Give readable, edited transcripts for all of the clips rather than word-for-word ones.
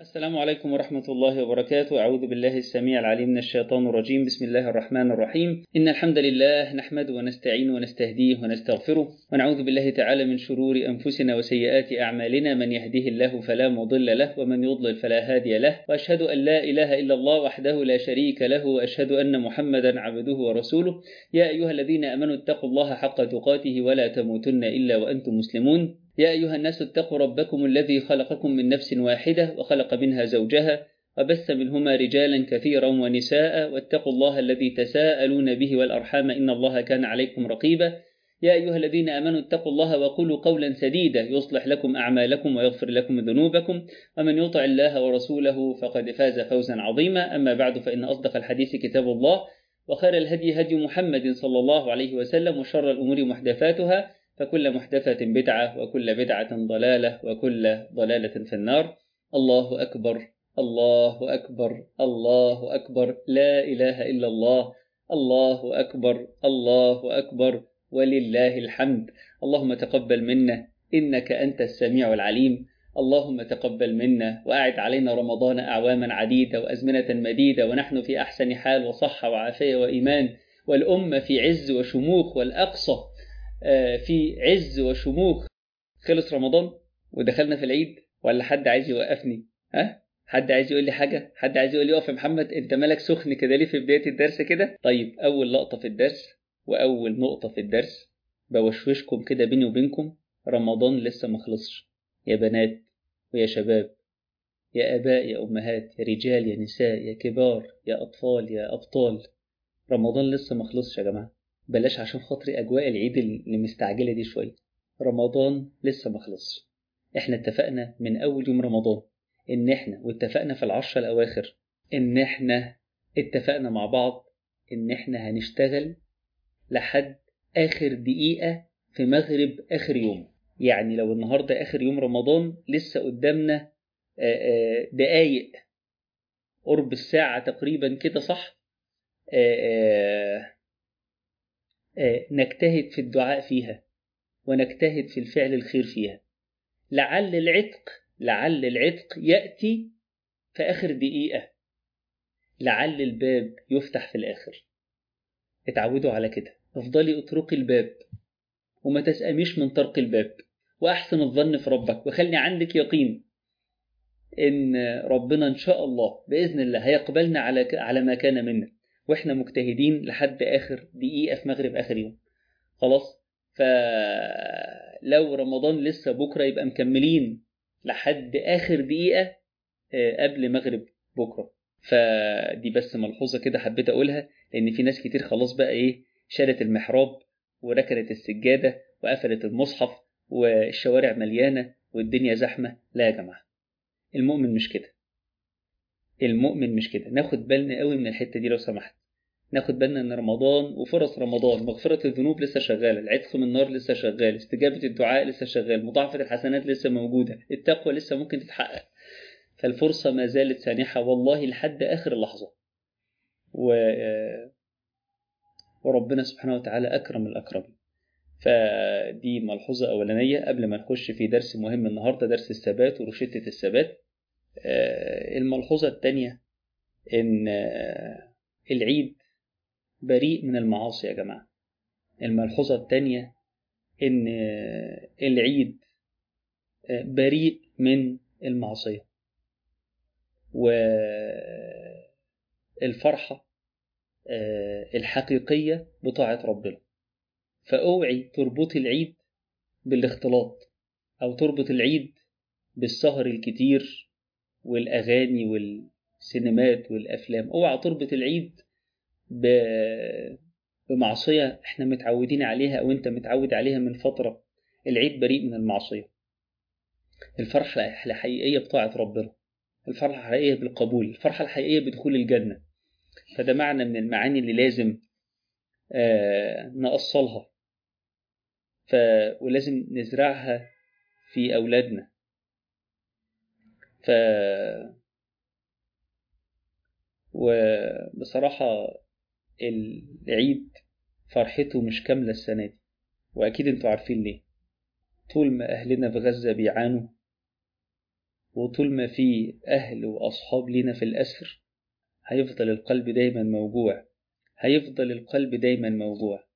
السلام عليكم ورحمة الله وبركاته. أعوذ بالله السميع العليم من الشيطان الرجيم. بسم الله الرحمن الرحيم. إن الحمد لله نحمده ونستعين ونستهديه ونستغفره، ونعوذ بالله تعالى من شرور أنفسنا وسيئات أعمالنا. من يهده الله فلا مضل له، ومن يضلل فلا هادي له. وأشهد أن لا إله إلا الله وحده لا شريك له، وأشهد أن محمدا عبده ورسوله. يا أيها الذين آمنوا اتقوا الله حق تقاته ولا تموتن إلا وأنتم مسلمون. يا أيها الناس اتقوا ربكم الذي خلقكم من نفس واحدة، وخلق منها زوجها، وبث منهما رجالا كثيرا ونساء، واتقوا الله الذي تساءلون به والأرحام إن الله كان عليكم رقيبا. يا أيها الذين آمنوا اتقوا الله وقولوا قولا سديدا يصلح لكم أعمالكم ويغفر لكم ذنوبكم، ومن يطع الله ورسوله فقد فاز فوزا عظيما. أما بعد، فإن أصدق الحديث كتاب الله، وخير الهدي هدي محمد صلى الله عليه وسلم، وشر الأمور محدثاتها، فكل محدثة بدعة، وكل بدعة ضلالة، وكل ضلالة في النار. الله أكبر، الله أكبر، الله أكبر، لا إله إلا الله. الله أكبر، الله أكبر، ولله الحمد. اللهم تقبل منا إنك أنت السميع العليم. اللهم تقبل منا وأعد علينا رمضان أعواما عديدة وأزمنة مديدة، ونحن في أحسن حال وصحة وعافية وإيمان، والأمة في عز وشموخ، والأقصى في عز وشموخ. خلص رمضان ودخلنا في العيد، ولا حد عايز يوقفني؟ حد عايز يقول لي حاجة؟ حد عايز يقول لي اقف يا محمد، انت مالك سخن كده ليه في بداية الدرس كده؟ طيب، أول لقطة في الدرس وأول نقطة في الدرس، بوشوشكم كده بيني وبينكم، رمضان لسه ما خلصش يا بنات ويا شباب، يا آباء يا أمهات، يا رجال يا نساء، يا كبار يا أطفال يا أبطال. رمضان لسه ما خلصش يا جماعة. بلاش عشان خاطري أجواء العيد اللي مستعجلة دي شوية. رمضان لسه ما خلصش. احنا اتفقنا من أول يوم رمضان إن احنا، واتفقنا في العشرة الأواخر إن احنا اتفقنا مع بعض إن احنا هنشتغل لحد آخر دقيقة في مغرب آخر يوم. يعني لو النهاردة آخر يوم رمضان، لسه قدامنا دقايق، قرب الساعة تقريبا كده، صح؟ نجتهد في الدعاء فيها، ونجتهد في الفعل الخير فيها، لعل العتق يأتي في آخر دقيقة، لعل الباب يفتح في الآخر. اتعودوا على كده، افضلي اتركي الباب وما تسأميش من طرق الباب، وأحسن الظن في ربك، وخلي عندك يقين إن ربنا إن شاء الله بإذن الله هيقبلنا على ما كان منا، وإحنا مجتهدين لحد آخر دقيقة في مغرب آخر يوم. خلاص، فلو رمضان لسه بكرة يبقى مكملين لحد آخر دقيقة قبل مغرب بكرة. فدي بس ملحوظة كده حبيت أقولها، لأن في ناس كتير خلاص بقى شالت المحراب وركنت السجادة وقفلت المصحف والشوارع مليانة والدنيا زحمة. لا يا جماعة، المؤمن مش كده. المؤمن مش كده. ناخد بالنا قوي من الحتة دي لو سمحت. ناخد بالنا ان رمضان وفرص رمضان، مغفرة الذنوب لسه شغالة، العتق من النار لسه شغال، استجابة الدعاء لسه شغال، مضاعفة الحسنات لسه موجودة، التقوى لسه ممكن تتحقق. فالفرصة ما زالت سانحة والله لحد آخر لحظة. وربنا سبحانه وتعالى أكرم الأكرمين. فدي ملحوظة أولانية قبل ما نخش في درس مهم النهاردة، درس الثبات ورشدة الثبات. الملحوظة الثانية إن العيد بريء من المعاصي يا جماعة. الملحوظة الثانية إن العيد بريء من المعصية، والفرحة الحقيقية بطاعة ربنا. فأوعي تربط العيد بالاختلاط، أو تربط العيد بالسهر الكتير والأغاني والسينمات والأفلام. اوعى تربط العيد بمعصية احنا متعودين عليها أو انت متعود عليها من فترة. العيد بريء من المعصية. الفرحة الحقيقية بطاعة ربنا، الفرحة الحقيقية بالقبول، الفرحة الحقيقية بدخول الجنة. فده معنى من المعاني اللي لازم نأصلها، ولازم نزرعها في أولادنا. وبصراحة العيد فرحته مش كاملة السنة دي، وأكيد انتوا عارفين ليه. طول ما أهلنا في غزة بيعانوا، وطول ما في أهل وأصحاب لينا في الأسر هيفضل القلب دايما موجوع، هيفضل القلب دايما موجوع،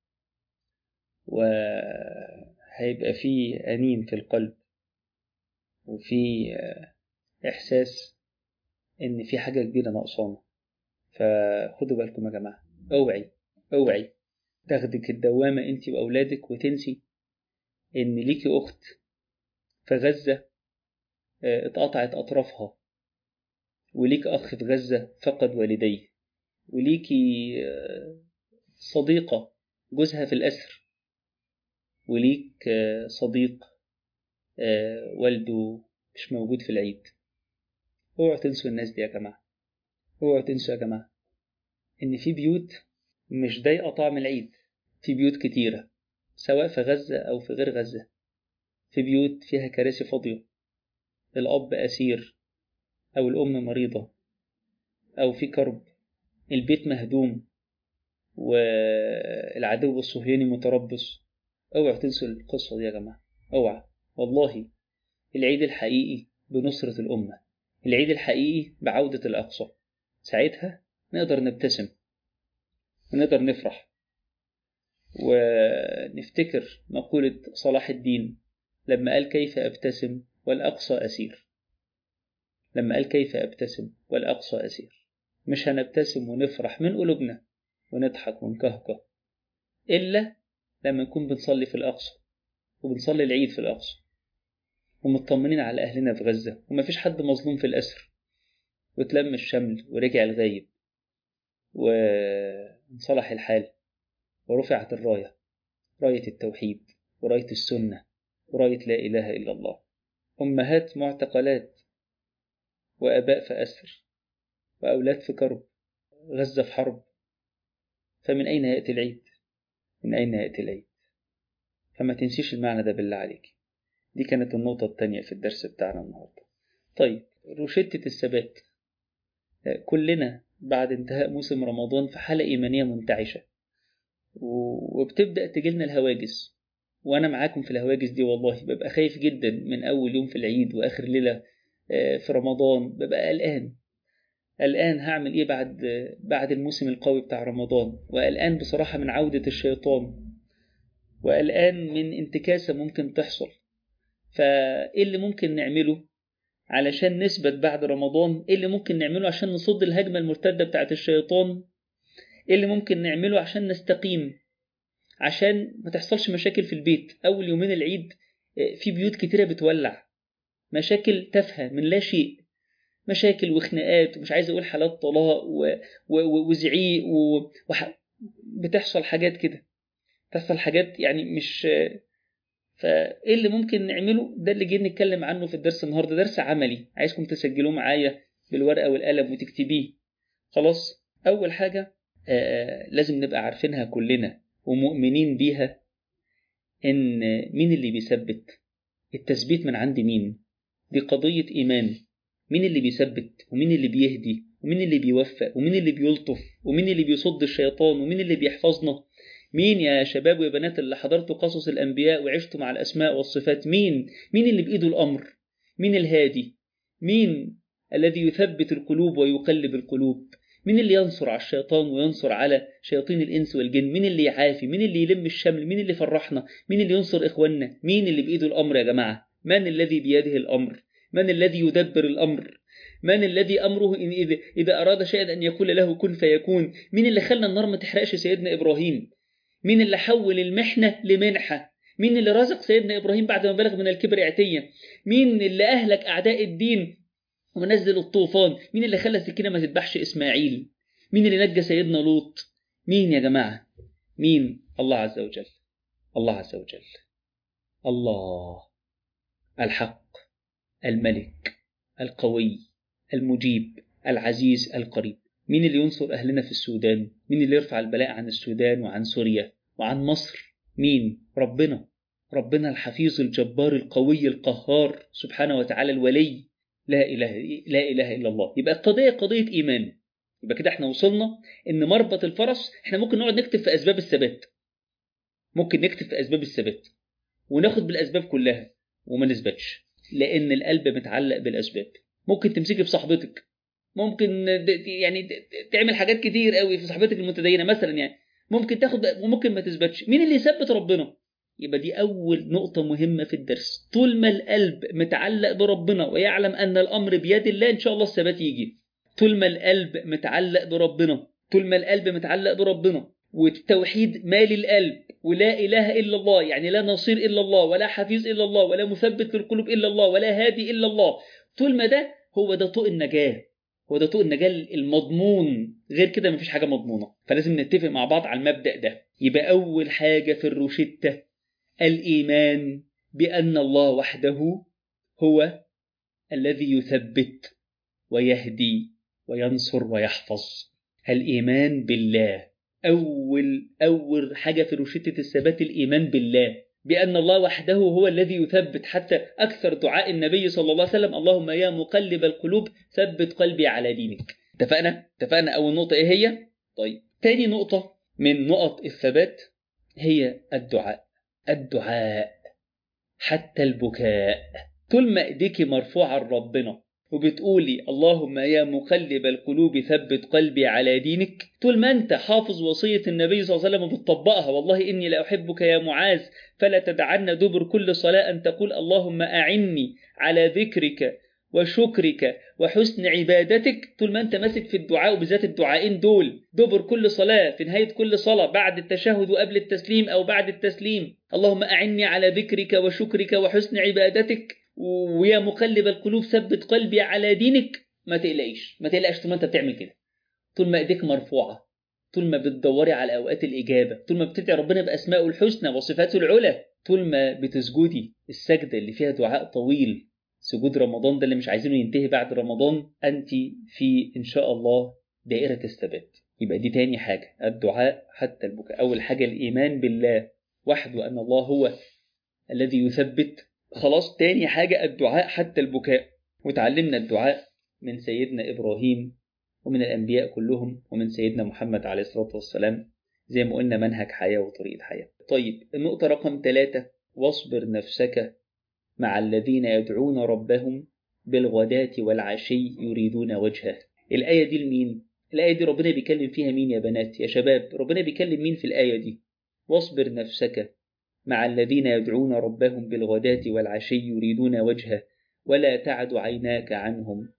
وهيبقى فيه أنين في القلب، وفي إحساس إن في حاجة كبيرة ناقصانا. فخدوا بالكم يا جماعة، اوعي تاخدك الدوامة انت وأولادك وتنسي إن ليكي أخت في غزة اتقطعت أطرافها، وليك أخ في غزة فقد والديه، وليكي صديقة جوزها في الأسر، وليك صديق والده مش موجود في العيد. اوعوا تنسوا الناس دي يا جماعة، اوعوا تنسوا يا جماعة إن في بيوت مش ضايقة طعم العيد. في بيوت كتيرة سواء في غزة أو في غير غزة، في بيوت فيها كراسي فاضية، الأب أسير أو الأم مريضة أو في كرب، البيت مهدوم والعدو الصهيوني متربص. اوعوا تنسوا القصة دي يا جماعة، اوعى. والله العيد الحقيقي بنصرة الأمة، العيد الحقيقي بعودة الأقصى. ساعتها نقدر نبتسم ونقدر نفرح ونفتكر مقولة صلاح الدين لما قال كيف أبتسم والأقصى أسير. لما قال كيف أبتسم والأقصى أسير، مش هنبتسم ونفرح من قلوبنا ونضحك ونكهكه إلا لما نكون بنصلي في الأقصى وبنصلي العيد في الأقصى ومطمنين على أهلنا في غزة ومفيش حد مظلوم في الأسر، وتلم الشمل ورجع الغايب وانصلح الحال ورفعت الراية، راية التوحيد وراية السنة وراية لا إله إلا الله. أمهات معتقلات وأباء في أسر وأولاد في كرب، غزة في حرب. فمن أين يأتي العيد؟ من أين يأتي العيد؟ فما تنسيش المعنى ده بالله عليك. دي كانت النقطة التانية في الدرس بتاعنا النهاردة. طيب، روشتة الثبات. كلنا بعد انتهاء موسم رمضان في حالة إيمانية منتعشة، وبتبدأ تجيلنا الهواجس، وأنا معاكم في الهواجس دي. والله ببقى خايف جدا من أول يوم في العيد وآخر ليلة في رمضان. ببقى قلقان هعمل إيه بعد الموسم القوي بتاع رمضان، وقلقان بصراحة من عودة الشيطان، وقلقان من انتكاسة ممكن تحصل. فإيه اللي ممكن نعمله علشان نثبت بعد رمضان؟ إيه اللي ممكن نعمله عشان نصد الهجمة المرتدة بتاعت الشيطان؟ إيه اللي ممكن نعمله عشان نستقيم، عشان ما تحصلش مشاكل في البيت؟ أول يومين العيد في بيوت كتيرة بتولع، مشاكل تافهة من لا شيء، مشاكل وخناقات، ومش عايز أقول حالات طلاق وزعيق بتحصل حاجات كده، تحصل حاجات يعني مش. فإيه اللي ممكن نعمله؟ ده اللي جاي نتكلم عنه في الدرس النهاردة. درس عملي عايزكم تسجلوه معايا بالورقة والقلم وتكتبيه. خلاص، أول حاجة لازم نبقى عارفينها كلنا ومؤمنين بيها، إن مين اللي بيثبت؟ التثبيت من عند مين؟ دي قضية إيمان. مين اللي بيثبت ومين اللي بيهدي ومين اللي بيوفق ومين اللي بيلطف ومين اللي بيصد الشيطان ومين اللي بيحفظنا؟ مين يا شباب ويا بنات اللي حضرتوا قصص الأنبياء وعشتوا مع الأسماء والصفات؟ مين اللي بإيده الأمر؟ مين الهادي؟ مين الذي يثبت القلوب ويقلب القلوب؟ مين اللي ينصر على الشيطان وينصر على شياطين الإنس والجن؟ مين اللي يعافي؟ مين اللي يلم الشمل؟ مين اللي يفرحنا؟ مين اللي ينصر إخواننا؟ مين اللي بإيده الأمر يا جماعة؟ من الذي بيده الأمر؟ من الذي يدبر الأمر؟ من الذي أمره إذا أراد شيئا أن يقول له كن فيكون؟ مين اللي خلى النار ما تحرقش سيدنا إبراهيم؟ مين اللي حول المحنة لمنحة؟ مين اللي رزق سيدنا إبراهيم بعد ما بلغ من الكبر عتيا؟ مين اللي أهلك أعداء الدين ونزل الطوفان؟ مين اللي خلى السكينة ما تذبحش إسماعيل؟ مين اللي نجى سيدنا لوط؟ مين يا جماعة؟ مين؟ الله عز وجل. الله عز وجل، الله الحق الملك القوي المجيب العزيز القريب. مين اللي ينصر أهلنا في السودان؟ مين اللي يرفع البلاء عن السودان وعن سوريا وعن مصر؟ مين؟ ربنا الحفيظ الجبار القوي القهار سبحانه وتعالى الولي. لا إله إلا الله. يبقى القضية قضية إيمان. يبقى كده احنا وصلنا إن مربط الفرس احنا ممكن نقعد نكتب في أسباب الثبات، ممكن نكتب في أسباب الثبات وناخد بالأسباب كلها وما نثبتش. لأن القلب متعلق بالأسباب. ممكن تمسكي في صاحبتك، ممكن يعني تعمل حاجات كتير قوي في صاحبتك المتدينة مثلا، يعني ممكن تاخد وممكن ما تثبتش. مين اللي يثبت؟ ربنا. يبقى دي أول نقطة مهمة في الدرس. طول ما القلب متعلق بربنا ويعلم أن الأمر بيد الله إن شاء الله الثبات يجي. طول ما القلب متعلق بربنا، طول ما القلب متعلق بربنا والتوحيد مالي القلب، ولا إله إلا الله، يعني لا نصير إلا الله، ولا حفيظ إلا الله، ولا مثبت للقلوب إلا الله، ولا هادي إلا الله. طول ما ده هو ده طوق النجاة، هو ده طوق النجاة المضمون. غير كده مفيش حاجة مضمونة. فلازم نتفق مع بعض على المبدأ ده. يبقى أول حاجة في الروشتة الإيمان بأن الله وحده هو الذي يثبت ويهدي وينصر ويحفظ. الإيمان بالله. أول حاجة في روشتة الثبات الإيمان بالله، بأن الله وحده هو الذي يثبت. حتى أكثر دعاء النبي صلى الله عليه وسلم: اللهم يا مقلب القلوب ثبت قلبي على دينك. اتفقنا أول نقطة إيه هي؟ طيب، تاني نقطة من نقط الثبات هي الدعاء حتى البكاء. طول ما ايديك مرفوعة لربنا وبتقولي اللهم يا مقلب القلوب ثبت قلبي على دينك، طول ما انت حافظ وصية النبي صلى الله عليه وسلم وبتطبقها: والله إني لأحبك يا معاذ فلا تدعن دبر كل صلاة أن تقول اللهم أعني على ذكرك وشكرك وحسن عبادتك. طول ما انت ماسك في الدعاء، وبالذات الدعائين دول دبر كل صلاة، في نهاية كل صلاة، بعد التشهد وقبل التسليم أو بعد التسليم: اللهم أعني على ذكرك وشكرك وحسن عبادتك، ويا مقلب القلوب ثبت قلبي على دينك. ما تقلقش طول ما انت بتعمل كده، طول ما ايديك مرفوعة، طول ما بتدوري على أوقات الإجابة، طول ما بتدعي ربنا بأسمائه الحسنى وصفاته العلى، طول ما بتسجدي السجدة اللي فيها دعاء طويل، سجود رمضان ده اللي مش عايزينه ينتهي بعد رمضان، أنت في إن شاء الله دائرة الثبات. يبقى دي تاني حاجة، الدعاء حتى البكاء. أول حاجة الإيمان بالله وحده أن الله هو الذي يثبت. خلاص، تاني حاجة الدعاء حتى البكاء. وتعلمنا الدعاء من سيدنا إبراهيم ومن الأنبياء كلهم ومن سيدنا محمد عليه الصلاة والسلام، زي ما قلنا منهج حياة وطريقة حياة. طيب، النقطة رقم 3: واصبر نفسك مع الذين يدعون ربهم بالغداة والعشي يريدون وجهه. الآية دي لمين؟ الآية دي ربنا بيكلم فيها مين يا بنات يا شباب؟ ربنا بيكلم مين في الآية دي؟ واصبر نفسك مع الذين يدعون ربهم بالغداة والعشي يريدون وجهه ولا تعد عيناك عنهم.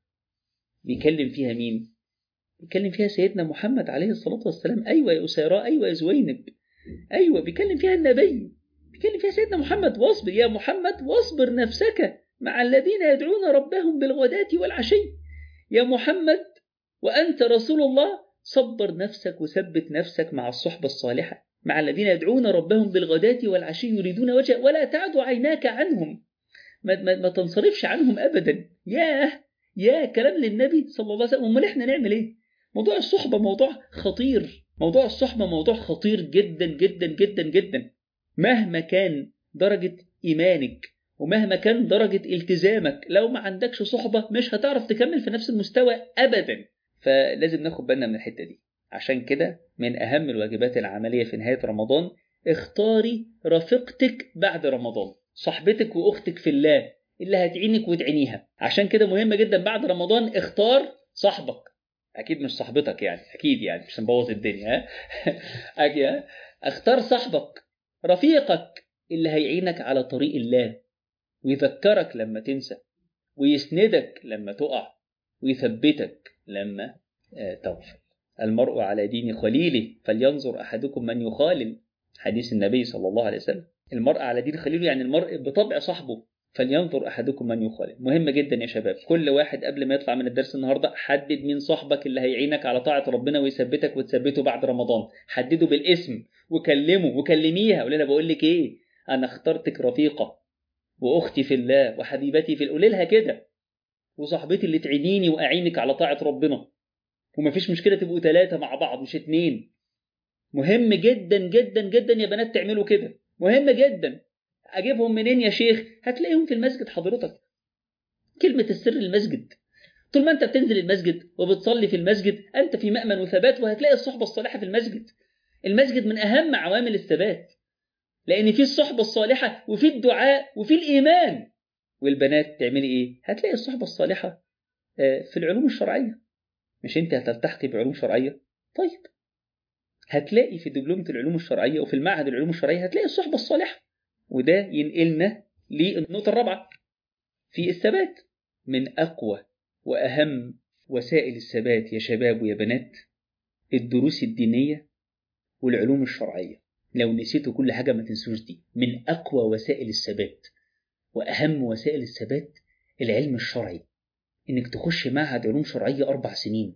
بيكلم فيها مين؟ بيكلم فيها سيدنا محمد عليه الصلاة والسلام. أيوة يا أسيراء، أيوة يا زوينب، أيوة بيكلم فيها النبي، بيكلم فيها سيدنا محمد. واصبر يا محمد، واصبر نفسك مع الذين يدعون ربهم بالغداة والعشي. يا محمد وأنت رسول الله، صبر نفسك وثبت نفسك مع الصحبة الصالحة، مع الذين يدعون ربهم بالغداة والعشي يريدون وجهه ولا تعد عيناك عنهم. ما تنصرفش عنهم أبدا. يا كلام للنبي صلى الله عليه وسلم. امال احنا نعمل ايه؟ موضوع الصحبة موضوع خطير، موضوع الصحبة موضوع خطير جدا جدا جدا جدا. مهما كان درجة إيمانك ومهما كان درجة التزامك، لو ما عندكش صحبة مش هتعرف تكمل في نفس المستوى أبدا. فلازم ناخد بالنا من الحتة دي. عشان كده من أهم الواجبات العملية في نهاية رمضان: اختاري رفيقتك بعد رمضان، صاحبتك وأختك في الله اللي هتعينك وتعينيها. عشان كده مهمة جدا بعد رمضان اختار صاحبك. أكيد مش صاحبتك يعني، أكيد يعني مش هنبوظ الدنيا. أكيد اختار صاحبك رفيقك اللي هيعينك على طريق الله، ويذكرك لما تنسى، ويسندك لما تقع، ويثبتك لما تغفل. المرء على دين خليله فلينظر أحدكم من يخالل، حديث النبي صلى الله عليه وسلم. المرء على دين خليله يعني المرء بطبع صاحبه. فلينظر أحدكم من يخالل. مهمة جدا يا شباب. كل واحد قبل ما يطلع من الدرس النهاردة حدد مين صاحبك اللي هيعينك على طاعة ربنا ويثبتك وتثبته بعد رمضان. حدده بالاسم وكلمه وكلميها، قول لها بقول لك ايه، انا اخترتك رفيقة واختي في الله وحبيبتي في الله. قول لها كده، وصاحبتي اللي تعينيني واعينك على طاعة ربنا. ومفيش مشكلة تبقوا 3 مع بعض مش 2. مهم جدا جدا جدا يا بنات تعملوا كده، مهم جدا. اجيبهم منين يا شيخ؟ هتلاقيهم في المسجد حضرتك. كلمة السر المسجد. طول ما انت بتنزل المسجد وبتصلي في المسجد انت في مأمن وثبات، وهتلاقي الصحبة الصالحة في المسجد. المسجد من اهم عوامل الثبات، لان فيه الصحبة الصالحة وفيه الدعاء وفيه الايمان. والبنات تعملي ايه؟ هتلاقي الصحبة الصالحة في العلوم الشرعية. مش انت هتلتحقي بعلوم شرعية؟ طيب هتلاقي في دبلومة العلوم الشرعية وفي المعهد العلوم الشرعية هتلاقي الصحبة الصالحة. وده ينقلنا للنقطة الرابعة في الثبات. من أقوى وأهم وسائل الثبات يا شباب ويا بنات الدروس الدينية والعلوم الشرعية. لو نسيتوا كل حاجة ما تنسوش دي. من أقوى وسائل الثبات وأهم وسائل الثبات العلم الشرعي. إنك تخش معهد علوم شرعية 4 سنين،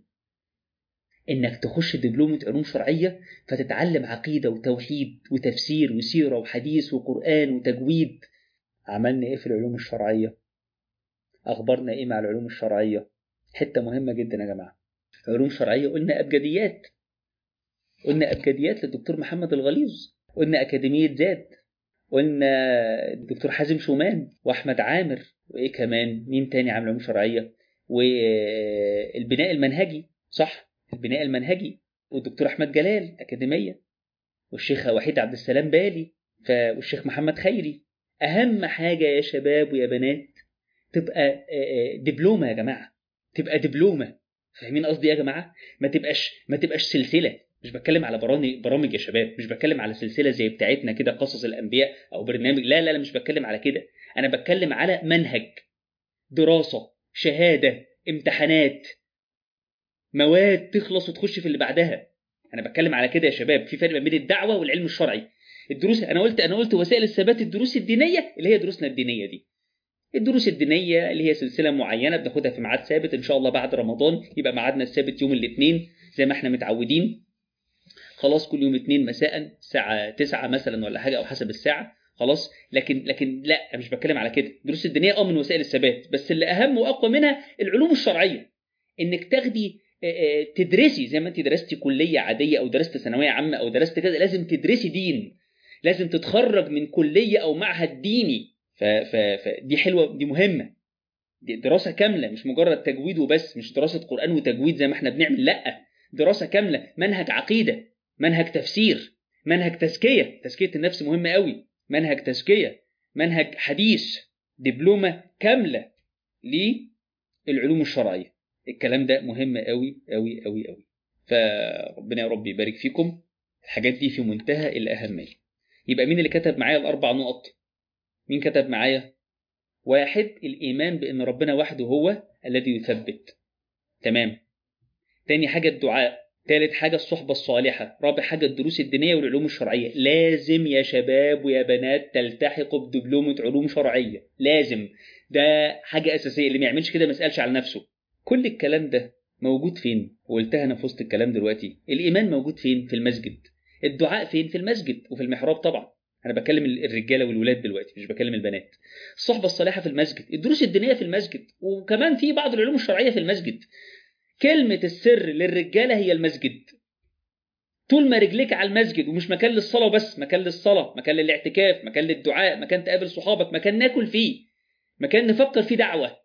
إنك تخش دبلومة علوم شرعية فتتعلم عقيدة وتوحيد وتفسير وسيرة وحديث وقرآن وتجويد. عملنا إيه في العلوم الشرعية؟ أخبرنا إيه مع العلوم الشرعية؟ حتة مهمة جدا يا جماعة. علوم شرعية قلنا أبجديات، قلنا أبجديات للدكتور محمد الغليظ، قلنا أكاديمية زاد، قلنا الدكتور حازم شومان وأحمد عامر، وإيه كمان؟ مين تاني عامل علوم شرعية؟ والبناء المنهجي، صح؟ البناء المنهجي، والدكتور أحمد جلال أكاديمية، والشيخ وحيد عبد السلام بالي، والشيخ محمد خيري. أهم حاجة يا شباب ويا بنات تبقى دبلومة يا جماعة، تبقى دبلومة. فاهمين قصدي يا جماعة؟ ما تبقاش سلسلة. مش بتكلم على برامج يا شباب، مش بتكلم على سلسلة زي بتاعتنا كده قصص الأنبياء أو برنامج. لا لا لا، مش بتكلم على كده. أنا بتكلم على منهج، دراسة، شهادة، امتحانات، مواد تخلص وتخش في اللي بعدها. أنا بتكلم على كده يا شباب. في فرق بين الدعوة والعلم الشرعي. الدروس أنا قلت وسائل الثبات الدروس الدينية اللي هي دروسنا الدينية دي. الدروس الدينية اللي هي سلسلة معينة بناخدها في ميعاد ثابت. إن شاء الله بعد رمضان يبقى ميعادنا الثابت يوم الاثنين زي ما احنا متعودين. خلاص كل يوم اثنين مساء الساعة 9 مثلا ولا حاجة أو حسب الساعة. خلاص. لكن لا، مش بتكلم على كده. الدروس الدينية من وسائل الثبات، بس اللي أهم وأقوى منها العلوم الشرعية. إنك تاخدي تدرسي زي ما أنت درستي كلية عادية أو درست ثانوية عامة أو درست كذا. لازم تدرسي دين، لازم تتخرج من كلية أو معهد ديني. فدي حلوة، دي مهمة. دي دراسة كاملة، مش مجرد تجويد وبس، مش دراسة قرآن وتجويد زي ما احنا بنعمل. لا، دراسة كاملة، منهج عقيدة، منهج تفسير، منهج تزكية النفس مهمة قوي، منهج تزكية، منهج حديث، دبلومة كاملة للعلوم الشرعية. الكلام ده مهم قوي قوي قوي قوي. فربنا يا رب يبارك فيكم. الحاجات دي في منتهى الأهمية. يبقى مين اللي كتب معايا الأربع نقط؟ مين كتب معايا؟ 1. الإيمان بأن ربنا وحده هو الذي يثبت. تمام. تاني حاجة الدعاء. تالت حاجة الصحبة الصالحة. رابع حاجة الدروس الدينية والعلوم الشرعية. لازم يا شباب ويا بنات تلتحقوا بدبلومة علوم شرعية، لازم. ده حاجة أساسية. اللي ما يعملش كده ما يسألش على نفسه. كل الكلام ده موجود فين؟ وقلتها أنا في وسط الكلام دلوقتي. الإيمان موجود فين؟ في المسجد. الدعاء فين؟ في المسجد وفي المحراب طبعا. أنا بكلم الرجالة والولاد دلوقتي، مش بكلم البنات. الصحبة الصالحة في المسجد، الدروس الدينية في المسجد، وكمان في بعض العلوم الشرعية في المسجد. كلمة السر للرجالة هي المسجد. طول ما رجليك على المسجد، ومش مكان للصلاة بس، مكان للصلاة، مكان للاعتكاف، مكان للدعاء، مكان تقابل صحابك، مكان ناكل فيه، مكان نفكر فيه دعوة،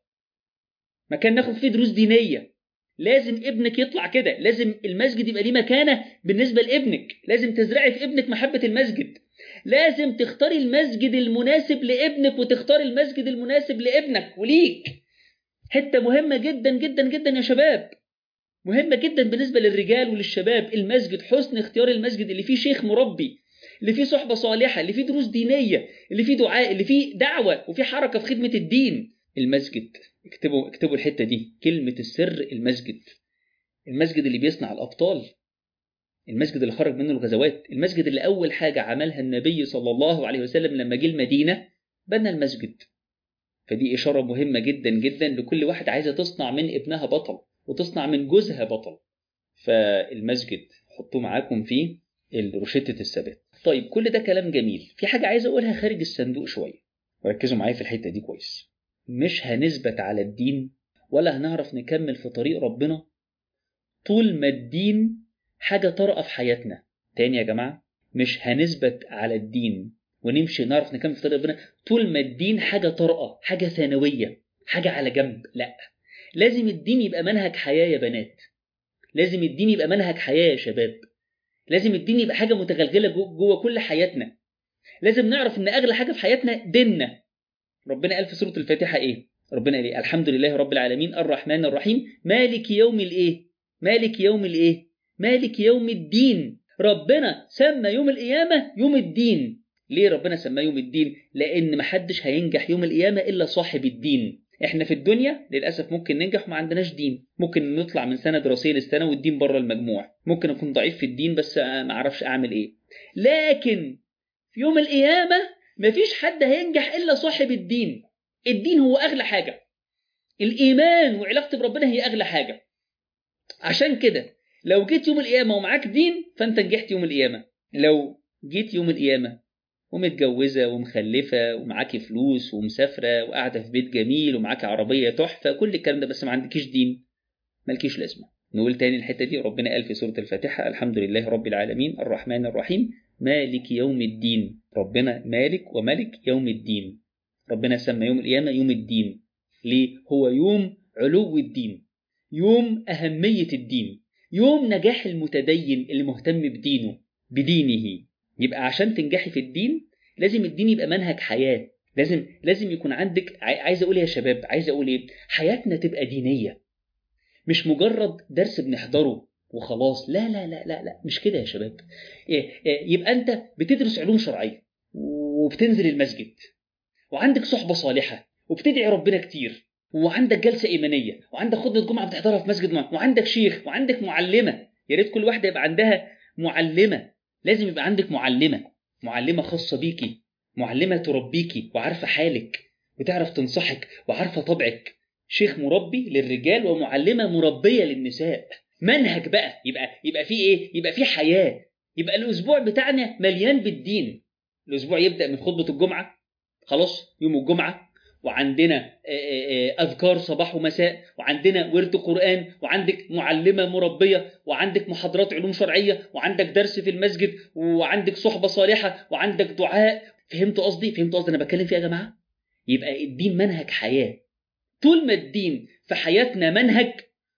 مكان ناخد فيه دروس دينية. لازم ابنك يطلع كده. لازم المسجد يبقى ليه مكانة بالنسبة لابنك. لازم تزرعي في ابنك محبة المسجد. لازم تختاري المسجد المناسب لابنك وتختاري المسجد المناسب لابنك وليك. حتة مهمة جدا جدا جدا يا شباب، مهمة جدا بالنسبة للرجال وللشباب. المسجد، حسن اختيار المسجد اللي فيه شيخ مربي، اللي فيه صحبة صالحة، اللي فيه دروس دينية، اللي فيه دعاء، اللي فيه دعوة وفيه حركة في خدمة الدين. المسجد. اكتبوا الحتة دي، كلمة السر المسجد. المسجد اللي بيصنع الأبطال، المسجد اللي خرج منه الغزوات، المسجد اللي أول حاجة عملها النبي صلى الله عليه وسلم لما جه المدينة بنى المسجد. فدي إشارة مهمة جدا جدا لكل واحد عايزة تصنع من ابنها بطل وتصنع من جوزها بطل. فالمسجد حطوه معاكم في روشتة الثبات. طيب كل ده كلام جميل. في حاجة عايز أقولها خارج الصندوق شوية، وركزوا معايا في الحتة دي كويس. مش هنثبت على الدين ولا هنعرف نكمل في طريق ربنا طول ما الدين حاجة طارئة في حياتنا. تاني يا جماعة، مش هنثبت على الدين ونمشي نعرف نكمل في طريق ربنا طول ما الدين حاجة طارئة، حاجة ثانوية، حاجة على جنب. لا، لازم الدين يبقى منهج حياة يا بنات. لازم الدين يبقى منهج حياة يا شباب. لازم الدين يبقى حاجة متغلغلة جوه كل حياتنا. لازم نعرف ان اغلى حاجة في حياتنا ديننا. ربنا قال في سورة الفاتحة إيه؟ ربنا قال إيه؟ الحمد لله رب العالمين الرحمن الرحيم مالك يوم الإيه؟ مالك يوم الإيه؟ مالك يوم الدين. ربنا سمى يوم القيامة يوم الدين. ليه ربنا سماه يوم الدين؟ لأن محدش هينجح يوم القيامة إلا صاحب الدين. إحنا في الدنيا للأسف ممكن ننجح وما عندناش دين، ممكن نطلع من سنة دراسية للسنة والدين بره المجموع، ممكن أكون ضعيف في الدين بس ما أعرفش أعمل إيه. لكن في يوم القيامة مفيش حد هينجح إلا صاحب الدين. الدين هو أغلى حاجة، الإيمان وعلاقتي بربنا هي أغلى حاجة. عشان كده لو جيت يوم القيامة ومعاك دين فأنت نجحت يوم القيامة. لو جيت يوم القيامة ومتجوزة ومخلفة ومعاكي فلوس ومسافرة وقاعدة في بيت جميل ومعاكي عربية تحفة كل الكلام ده بس ما عندكيش دين، مالكيش لازمة. نقول تاني الحتة دي، ربنا قال في سورة الفاتحة الحمد لله رب العالمين الرحمن الرحيم مالك يوم الدين. ربنا مالك وملك يوم الدين. ربنا سمى يوم القيامة يوم الدين. ليه؟ هو يوم علو الدين، يوم أهمية الدين، يوم نجاح المتدين اللي مهتم بدينه. يبقى عشان تنجحي في الدين لازم الدين يبقى منهج حياة. لازم يكون عندك، عايز أقول يا شباب، عايز أقول إيه، حياتنا تبقى دينية، مش مجرد درس بنحضره وخلاص. لا لا لا لا لا، مش كده يا شباب. يبقى أنت بتدرس علوم شرعية وبتنزل المسجد وعندك صحبة صالحة وبتدعي ربنا كتير وعندك جلسة إيمانية وعندك خطبة جمعة بتحضرها في مسجد وعندك شيخ وعندك معلمة. يا ريت كل واحدة يبقى عندها معلمة. لازم يبقى عندك معلمة خاصة بيكي، معلمة تربيكي وعارفة حالك وتعرف تنصحك وعارفة طبعك. شيخ مربي للرجال ومعلمة مربية للنساء. منهج بقى يبقى فيه إيه؟ يبقى فيه حياة. يبقى الأسبوع بتاعنا مليان بالدين. الأسبوع يبدأ من خطبة الجمعة، خلاص يوم الجمعة، وعندنا أذكار صباح ومساء، وعندنا ورد قرآن، وعندك معلمة مربية، وعندك محاضرات علوم شرعية، وعندك درس في المسجد، وعندك صحبة صالحة، وعندك دعاء. فهمتوا قصدي أنا بتكلم فيه يا جماعة؟ يبقى الدين منهج حياة. طول ما الدين في حياتنا منهج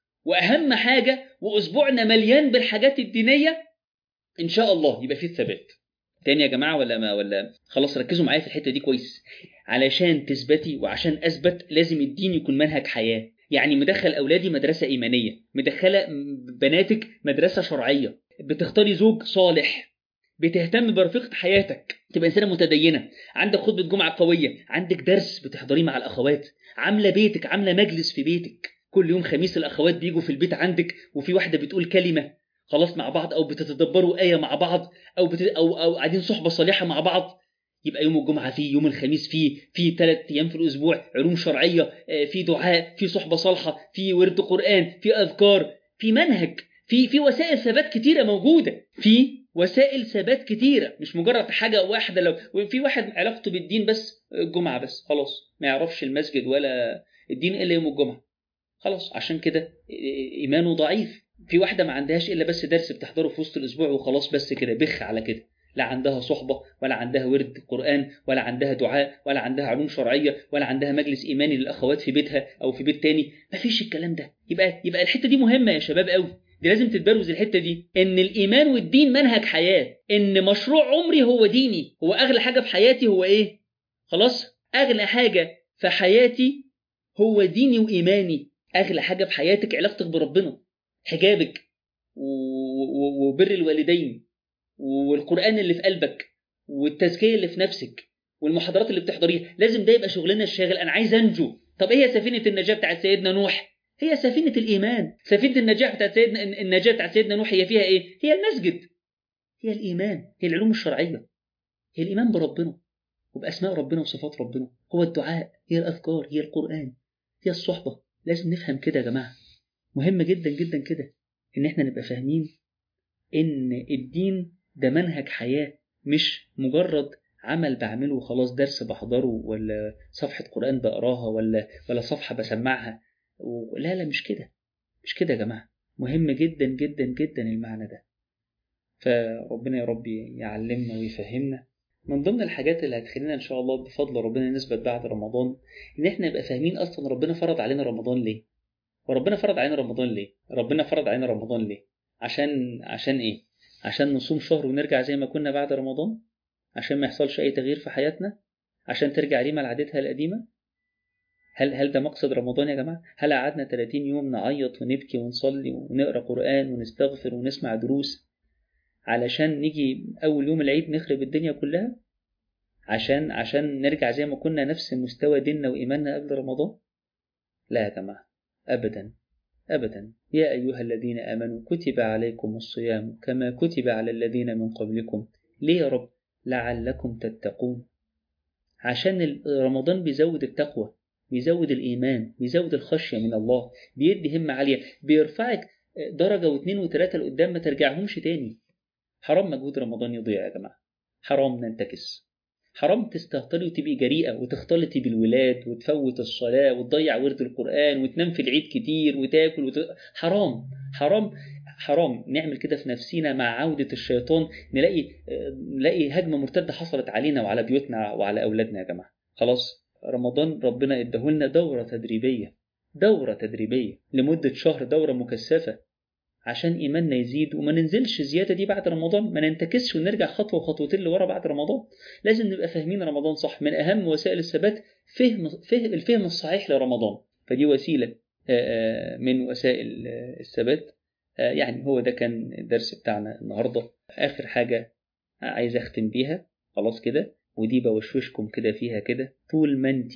وأهم حاجة وأسبوعنا مليان بالحاجات الدينية إن شاء الله يبقى فيه الثبات. تاني يا جماعة ولا خلاص ركزوا معايا في الحتة دي كويس. علشان تثبتي وعشان أثبت لازم الدين يكون منهج حياة. يعني مدخل أولادي مدرسة إيمانية، مدخلة بناتك مدرسة شرعية، بتختاري زوج صالح، بتهتم برفقة حياتك، تبقى إنسانة متدينة، عندك خطبة جمعة قوية، عندك درس بتحضريه مع الأخوات، عاملة بيتك، عاملة مجلس في بيتك كل يوم خميس الأخوات بيجوا في البيت عندك وفي واحدة بتقول كلمة خلاص مع بعض، أو بتتدبروا آية مع بعض، أو قاعدين صحبة صالحة مع بعض. يبقى يوم الجمعة فيه، يوم الخميس فيه، في 3 أيام في الأسبوع علوم شرعية، في دعاء، في صحبة صالحة، في ورد قرآن، في أذكار، في منهج، في وسائل ثبات كتيرة موجودة، في وسائل ثبات كتيرة، مش مجرد حاجة واحدة. لو في واحد علاقته بالدين بس الجمعة بس، خلاص ما يعرفش المسجد ولا الدين إلا يوم الجمعة، خلاص عشان كده إيمانه ضعيف. في واحدة ما عندهاش إلا بس درس بتحضره في وسط الأسبوع وخلاص، بس كده بخ على كده، لا عندها صحبة ولا عندها ورد قرآن ولا عندها دعاء ولا عندها علوم شرعية ولا عندها مجلس إيماني للأخوات في بيتها أو في بيت تاني، مفيش الكلام ده. يبقى الحتة دي مهمة يا شباب قوي، دي لازم تتبروز الحتة دي، إن الإيمان والدين منهج حياة، إن مشروع عمري هو ديني، هو أغلى حاجة في حياتي. هو إيه؟ خلاص أغلى حاجة في حياتي هو ديني وإيماني. أغلى حاجة في حياتك علاقتك بربنا، حجابك وبر الوالدين والقرآن اللي في قلبك والتزكية اللي في نفسك والمحاضرات اللي بتحضريها. لازم ده يبقى شغلنا الشاغل. أنا عايز أنجو. طب إيه هي سفينة النجاة بتاعت سيدنا نوح؟ هي سفينة الإيمان. سفينة النجاة بتاعت سيدنا نوح هي فيها إيه؟ هي المسجد، هي الإيمان، هي العلوم الشرعية، هي الإيمان بربنا وبأسماء ربنا وصفات ربنا، هو الدعاء، هي الأذكار، هي القرآن، هي الصحبة. لازم نفهم كده يا جماعة، مهم جدا جدا كده إن إحنا نبقى فاهمين إن الدين ده منهج حياة، مش مجرد عمل بعمله وخلاص، درس بحضره ولا صفحة قرآن بقراها ولا صفحة بسمعها. لا لا، مش كده، مش كده يا جماعة. مهم جدا جدا جدا المعنى ده. فربنا يا رب يعلمنا ويفهمنا. من ضمن الحاجات اللي هتخلينا إن شاء الله بفضل ربنا نثبت بعد رمضان إن إحنا نبقى فاهمين أصلا ربنا فرض علينا رمضان ليه. وربنا فرض علينا رمضان ليه؟ ربنا فرض علينا رمضان ليه؟ عشان إيه؟ عشان نصوم شهر ونرجع زي ما كنا بعد رمضان؟ عشان ما يحصلش أي تغيير في حياتنا؟ عشان ترجع ريما لعادتها القديمة؟ هل ده مقصد رمضان يا جماعة؟ هل قعدنا 30 يوم نعيط ونبكي ونصلي ونقرأ قرآن ونستغفر ونسمع دروس علشان نيجي أول يوم العيد نخرب الدنيا كلها؟ عشان نرجع زي ما كنا نفس مستوى ديننا وإيماننا قبل رمضان؟ لا يا جماعة، أبدا أبدا. يا أيها الذين آمنوا كتب عليكم الصيام كما كتب على الذين من قبلكم. ليه يا رب؟ لعلكم تتقون. عشان رمضان بيزود التقوى، بيزود الإيمان، بيزود الخشية من الله، بيدي همة عالية، بيرفعك درجة واثنين وثلاثة لقدام ما ترجعهمش تاني. حرام مجهود رمضان يضيع يا جماعة، حرام ننتكس، حرام تستهتري وتبقي جريئة وتختلطي بالولاد وتفوت الصلاة وتضيع ورد القرآن وتنام في العيد كتير وتاكل حرام حرام حرام نعمل كده في نفسينا. مع عودة الشيطان نلاقي هجمة مرتدة حصلت علينا وعلى بيوتنا وعلى أولادنا يا جماعة. خلاص رمضان ربنا ادهولنا دورة تدريبية لمدة شهر، دورة مكثفة عشان إيماننا يزيد وما ننزلش زيادة دي بعد رمضان، ما ننتكسش ونرجع خطوة وخطوتين لورا بعد رمضان. لازم نبقى فاهمين رمضان صح. من أهم وسائل الثبات الفهم الصحيح لرمضان، فدي وسيلة من وسائل الثبات. يعني هو ده كان الدرس بتاعنا النهاردة. آخر حاجة عايز أختم بيها خلاص كده، ودي بوشوشكم كده فيها كده، طول ما أنت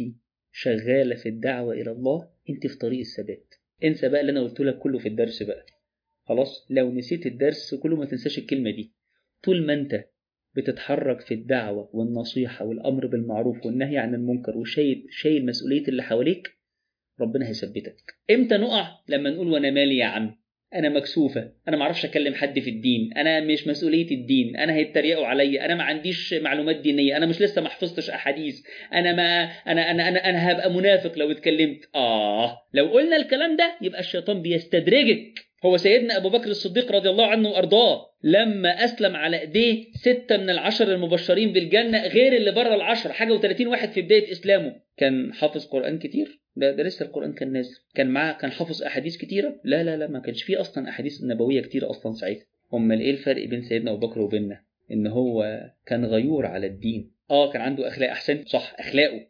شغالة في الدعوة إلى الله أنت في طريق الثبات. انسى بقى اللي أنا قلت لك كله في الدرس بقى، خلاص لو نسيت الدرس كله ما تنساش الكلمة دي. طول ما أنت بتتحرك في الدعوة والنصيحة والأمر بالمعروف والنهي عن المنكر وشايل مسؤولية اللي حواليك، ربنا هيثبتك. امتى نقع؟ لما نقول وانا مالي يا عم، انا مكسوفه، انا ما اعرفش اكلم حد في الدين، انا مش مسؤوليه الدين، انا هيتريقوا عليا، انا ما عنديش معلومات دينيه، انا مش لسه ما حفظتش احاديث، انا ما انا هبقى منافق لو اتكلمت. لو قلنا الكلام ده يبقى الشيطان بيستدرجك. هو سيدنا ابو بكر الصديق رضي الله عنه وارضاه لما اسلم على ايديه 6 من العشر المبشرين بالجنه، غير اللي بره العشر حاجه و30 واحد في بدايه اسلامه، كان حافظ قران كتير؟ ده لسه القرآن كان نازل. كان معاه، كان حافظ أحاديث كتيرة؟ لا ما كانش فيه أصلا أحاديث نبوية كتيرة أصلا ساعتها. أمال إيه الفرق بين سيدنا أبو بكر وبيننا؟ إن هو كان غيور على الدين. كان عنده أخلاق، أحسن صح أخلاقه،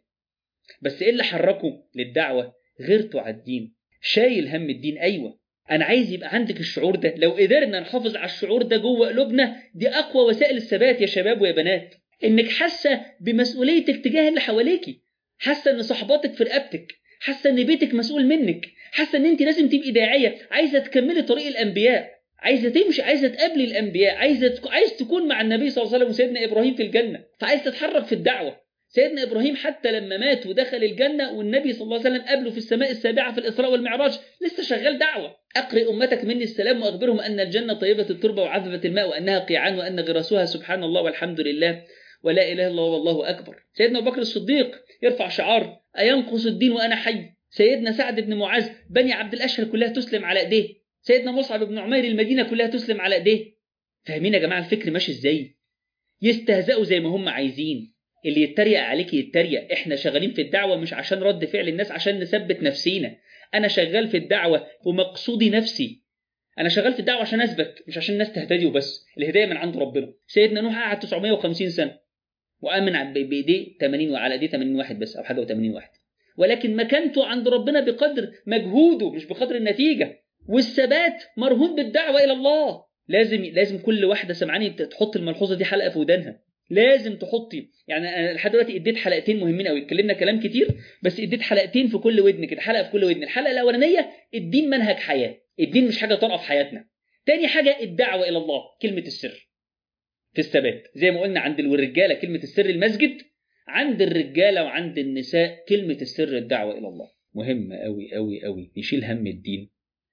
بس إيه اللي حركه للدعوة؟ غيرته على الدين، شايل هم الدين. أيوة أنا عايز يبقى عندك الشعور ده. لو قدرنا نحافظ على الشعور ده جوه قلوبنا، دي أقوى وسائل الثبات يا شباب ويا بنات. إنك حاسة بمسؤوليتك تجاه اللي حواليكي، حاسة إن صحباتك في رقبتك، حاسه ان بيتك مسؤول منك، حاسه ان انت لازم تبقي داعيه، عايزه تكملي طريق الانبياء، عايزه تمشي، عايزه تقابلي الانبياء، عايز تكون مع النبي صلى الله عليه وسلم وسيدنا ابراهيم في الجنه، فعايز تتحرك في الدعوه. سيدنا ابراهيم حتى لما مات ودخل الجنه والنبي صلى الله عليه وسلم قابله في السماء السابعه في الاسراء والمعراج، لسه شغال دعوه. اقرئ امتك مني السلام واخبرهم ان الجنه طيبه التربه وعذبه الماء وانها قيعان وان غرسها سبحان الله والحمد لله ولا اله الا الله والله اكبر. سيدنا ابو بكر الصديق يرفع شعار أينقص الدين وأنا حي. سيدنا سعد بن معاذ بني عبد الأشهر كلها تسلم على إيديه. سيدنا مصعب بن عمير المدينة كلها تسلم على إيديه. فاهمين يا جماعة الفكر ماشي إزاي؟ يستهزئوا زي ما هم عايزين، اللي يتريق عليك يتريق. إحنا شغالين في الدعوة مش عشان رد فعل الناس، عشان نثبت نفسينا. أنا شغال في الدعوة ومقصودي نفسي، أنا شغال في الدعوة عشان أثبت، مش عشان الناس تهتدي وبس. الهداية من عند ربنا. سيدنا نوح قعد 950 سنة وآمن بإيديه 80 وعلى إيديه 80 واحد بس أو حاجة و80 واحد، ولكن مكانته عند ربنا بقدر مجهوده مش بقدر النتيجة. والثبات مرهون بالدعوة إلى الله. لازم كل واحدة سمعاني تحط الملحوظة دي حلقة في ودانها. لازم تحطي، يعني أنا لحد دلوقتي اديت حلقتين مهمين قوي، اتكلمنا كلام كتير بس اديت حلقتين في كل ودن كده، حلقة في كل ودن. الحلقة الأولانية الدين منهج حياة، الدين مش حاجة طارئة في حياتنا. تاني حاجة الدعوة إلى الله، كلمة السر في الثبات. زي ما قلنا عند الرجالة كلمة السر المسجد، عند الرجالة وعند النساء كلمة السر الدعوة إلى الله. مهمة أوي أوي أوي نشيل هم الدين،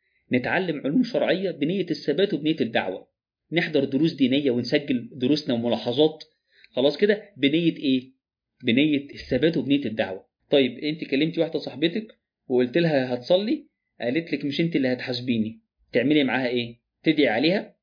نتعلم علوم شرعية بنية الثبات وبنية الدعوة، نحضر دروس دينية ونسجل دروسنا وملاحظات، خلاص كده بنية إيه؟ بنية الثبات وبنية الدعوة. طيب أنت كلمتي واحدة صاحبتك وقلت لها هتصلي، قالت لك مش أنت اللي هتحاسبيني، تعملي معاها إيه؟ تدعي عليها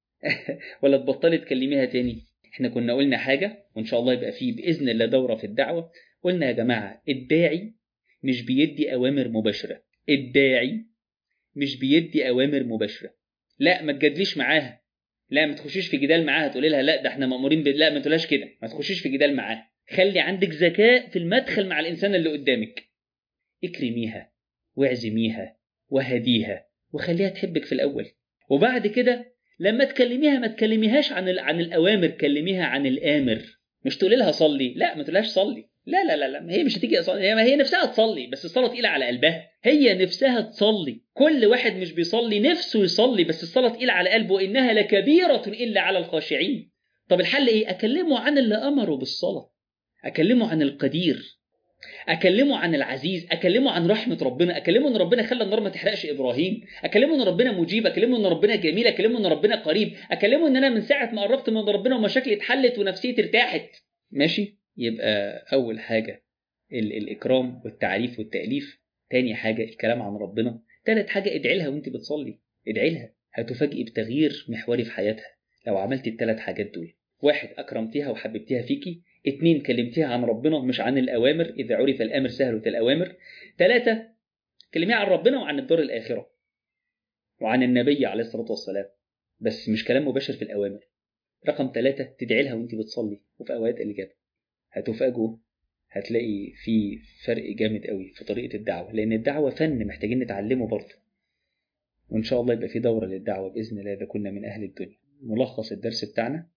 ولا تبطلي تكلميها تاني؟ احنا كنا قلنا حاجة وإن شاء الله يبقى فيه بإذن الله دورة في الدعوة. قلنا يا جماعة الداعي مش بيدي أوامر مباشرة، الداعي مش بيدي أوامر مباشرة. لا ما تجادليش معاها، لا ما تخشيش في جدال معاها تقولي لها لا ده احنا مأمورين لا ما تقولهاش كده، ما تخشيش في جدال معاها. خلي عندك ذكاء في المدخل مع الإنسان اللي قدامك. اكرميها واعزميها وهديها وخليها تحبك في الأول، وبعد كده لما تكلميها ما تكلميهاش عن الأوامر، كلميها عن الآمر. مش تقولي لها صلي، لا ما تقولهاش صلي، لا هي مش هتيجي صلي، هي نفسها تصلي بس الصلاة تقيلة على قلبها. هي نفسها تصلي، كل واحد مش بيصلي نفسه يصلي بس الصلاة تقيلة على قلبه، إنها لكبيرة إلا على الخاشعين. طب الحل إيه؟ أكلمه عن اللي أمره بالصلاة، أكلمه عن القدير، أكلمه عن العزيز، أكلمه عن رحمة ربنا، أكلمه إن ربنا خلى النار ما تحرقش إبراهيم، أكلمه إن ربنا مجيب، أكلمه إن ربنا جميل، أكلمه إن ربنا قريب، أكلمه إن أنا من ساعة ما قربت من ربنا ومشاكلي اتحلت ونفسيتي ارتاحت. ماشي؟ يبقى أول حاجة الإكرام والتعريف والتأليف. تاني حاجة الكلام عن ربنا. تالت حاجة ادعي لها وانت بتصلي، ادعي لها، هتفاجئي بتغيير محوري في حياتها لو عملتي الثلاث حاجات دول. 1 أكرمتيها وحببتيها فيكي. 2 كلمتيها عن ربنا مش عن الأوامر، إذا عرف الأمر سهلت الأوامر. 3 كلميها عن ربنا وعن الدار الآخرة وعن النبي عليه الصلاة والسلام، بس مش كلام مباشر في الأوامر. رقم 3 تدعي لها وانت بتصلي وفي أوقات الإجابة. هتفاجئوا، هتلاقي في فرق جامد قوي في طريقة الدعوة، لأن الدعوة فن محتاجين نتعلمه برضه، وإن شاء الله يبقى في دورة للدعوة بإذن الله إذا كنا من أهل الدنيا. ملخص الدرس بتاعنا: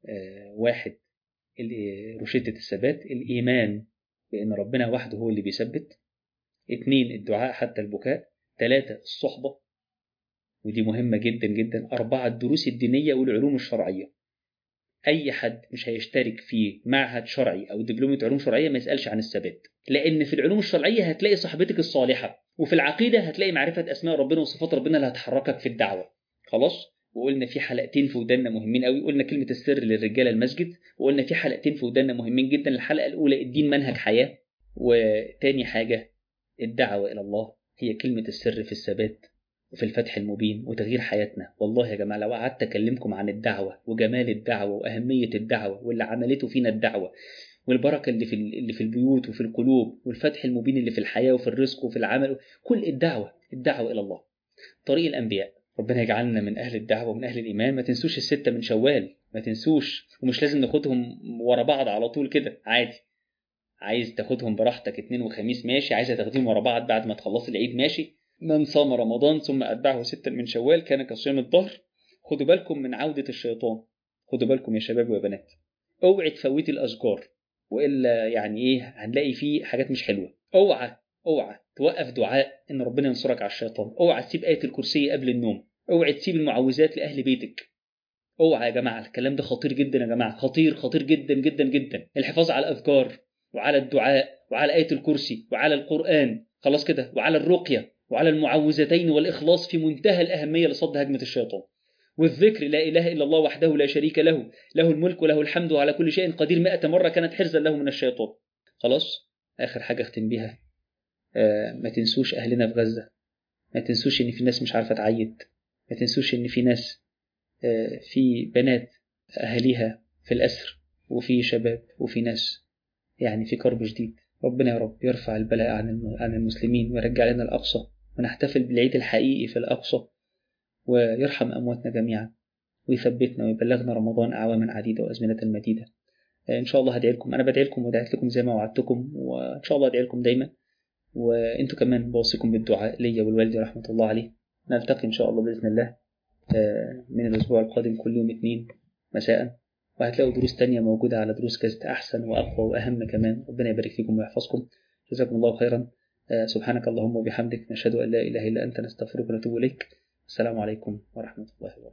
1 روشتة الثبات، الإيمان بأن ربنا وحده هو اللي بيثبت. 2 الدعاء حتى البكاء. 3 الصحبة ودي مهمة جدا جدا. 4 الدروس الدينية والعلوم الشرعية. أي حد مش هيشترك في معهد شرعي أو دبلومة علوم شرعية ما يسألش عن الثبات، لأن في العلوم الشرعية هتلاقي صحبتك الصالحة، وفي العقيدة هتلاقي معرفة أسماء ربنا وصفات ربنا اللي هتحركك في الدعوة. خلاص؟ وقلنا في حلقتين في ودنا مهمين قوي، قلنا كلمة السر للرجالة المسجد، وقلنا في حلقتين في ودنا مهمين جدا. الحلقة الأولى الدين منهج حياة، وتاني حاجة الدعوة إلى الله هي كلمة السر في الثبات وفي الفتح المبين وتغيير حياتنا. والله يا جماعة لو قعدت أكلمكم عن الدعوة وجمال الدعوة وأهمية الدعوة واللي عملته فينا الدعوة والبركة اللي في البيوت وفي القلوب والفتح المبين اللي في الحياة وفي الرزق وفي العمل، كل الدعوة إلى الله طريق الأنبياء. ربنا يجعلنا من أهل الدعوة ومن أهل الإيمان. ما تنسوش الستة من شوال، ما تنسوش، ومش لازم ناخدهم ورا بعض على طول كده، عادي، عايز تاخدهم براحتك 2 وخميس ماشي، عايزة تاخدهم ورا بعض بعد ما تخلص العيد ماشي. من صام رمضان ثم أتبعه 6 من شوال كان كصيام الدهر. خدوا بالكم من عودة الشيطان، خدوا بالكم يا شباب ويا بنات، اوعي تفوتي الأشجار وإلا يعني إيه هنلاقي فيه حاجات مش حلوة. اوعى توقف دعاء إن ربنا ينصرك على الشيطان، اوعى تسيب آية الكرسي قبل النوم، اوعي تسيب المعوذات لأهل بيتك. اوعى يا جماعة، الكلام ده خطير جدا يا جماعة، خطير جدا جدا جدا. الحفاظ على الأذكار وعلى الدعاء وعلى آية الكرسي وعلى القرآن، خلاص كده، وعلى الرقية وعلى المعوذتين والإخلاص في منتهى الأهمية لصد هجمة الشيطان. والذكر لا إله إلا الله وحده لا شريك له، له الملك وله الحمد وعلى كل شيء قدير 100 مرة كانت حرزا له من الشيطان. خلاص، آخر حاجة أختم بيها، ما تنسوش أهلنا في غزة، ما تنسوش إن في ناس مش عارفة تعيد، ما تنسوش إن في ناس، في بنات أهليها في الأسر، وفي شباب، وفي ناس يعني في كرب شديد. ربنا يا رب يرفع البلاء عن المسلمين ويرجع لنا الأقصى ونحتفل بالعيد الحقيقي في الأقصى، ويرحم أمواتنا جميعا ويثبتنا ويبلغنا رمضان أعواما عديدة وأزمنة مديدة. إن شاء الله هدعي لكم، أنا بدعي لكم ودعيت لكم زي ما وعدتكم، وإن شاء الله هدعي لكم دايما، وإنتوا كمان بوصيكم بالدعاء لي والوالدي رحمة الله عليه. نلتقي إن شاء الله بإذن الله من الأسبوع القادم كل يوم 2 مساء، وهتلاقوا دروس تانية موجودة على دروس كاست أحسن وأقوى وأهم كمان. ربنا يبارك فيكم ويحفظكم، جزاكم الله خيرا. سبحانك اللهم وبحمدك، نشهد أن لا إله إلا أنت، نستغفرك ونتوب إليك. السلام عليكم ورحمة الله وبركاته.